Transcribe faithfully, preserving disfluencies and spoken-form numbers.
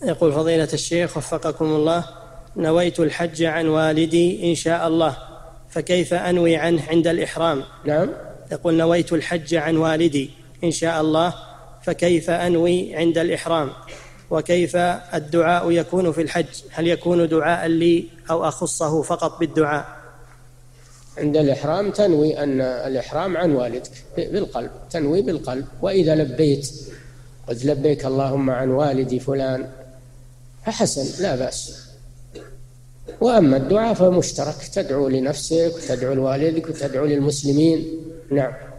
يقول فضيلة الشيخ وفقكم الله: نويت الحج عن والدي إن شاء الله، فكيف أنوي عنه عند الإحرام؟ نعم. يقول: نويت الحج عن والدي إن شاء الله، فكيف أنوي عند الإحرام؟ وكيف الدعاء يكون في الحج؟ هل يكون دعاء لي أو أخصه فقط بالدعاء؟ عند الإحرام تنوي أن الإحرام عن والدك بالقلب، تنوي بالقلب. وإذا لبيت قلت لبيك اللهم عن والدي فلان فحسن، لا بأس. وأما الدعاء فمشترك، تدعو لنفسك وتدعو لوالدك وتدعو للمسلمين. نعم.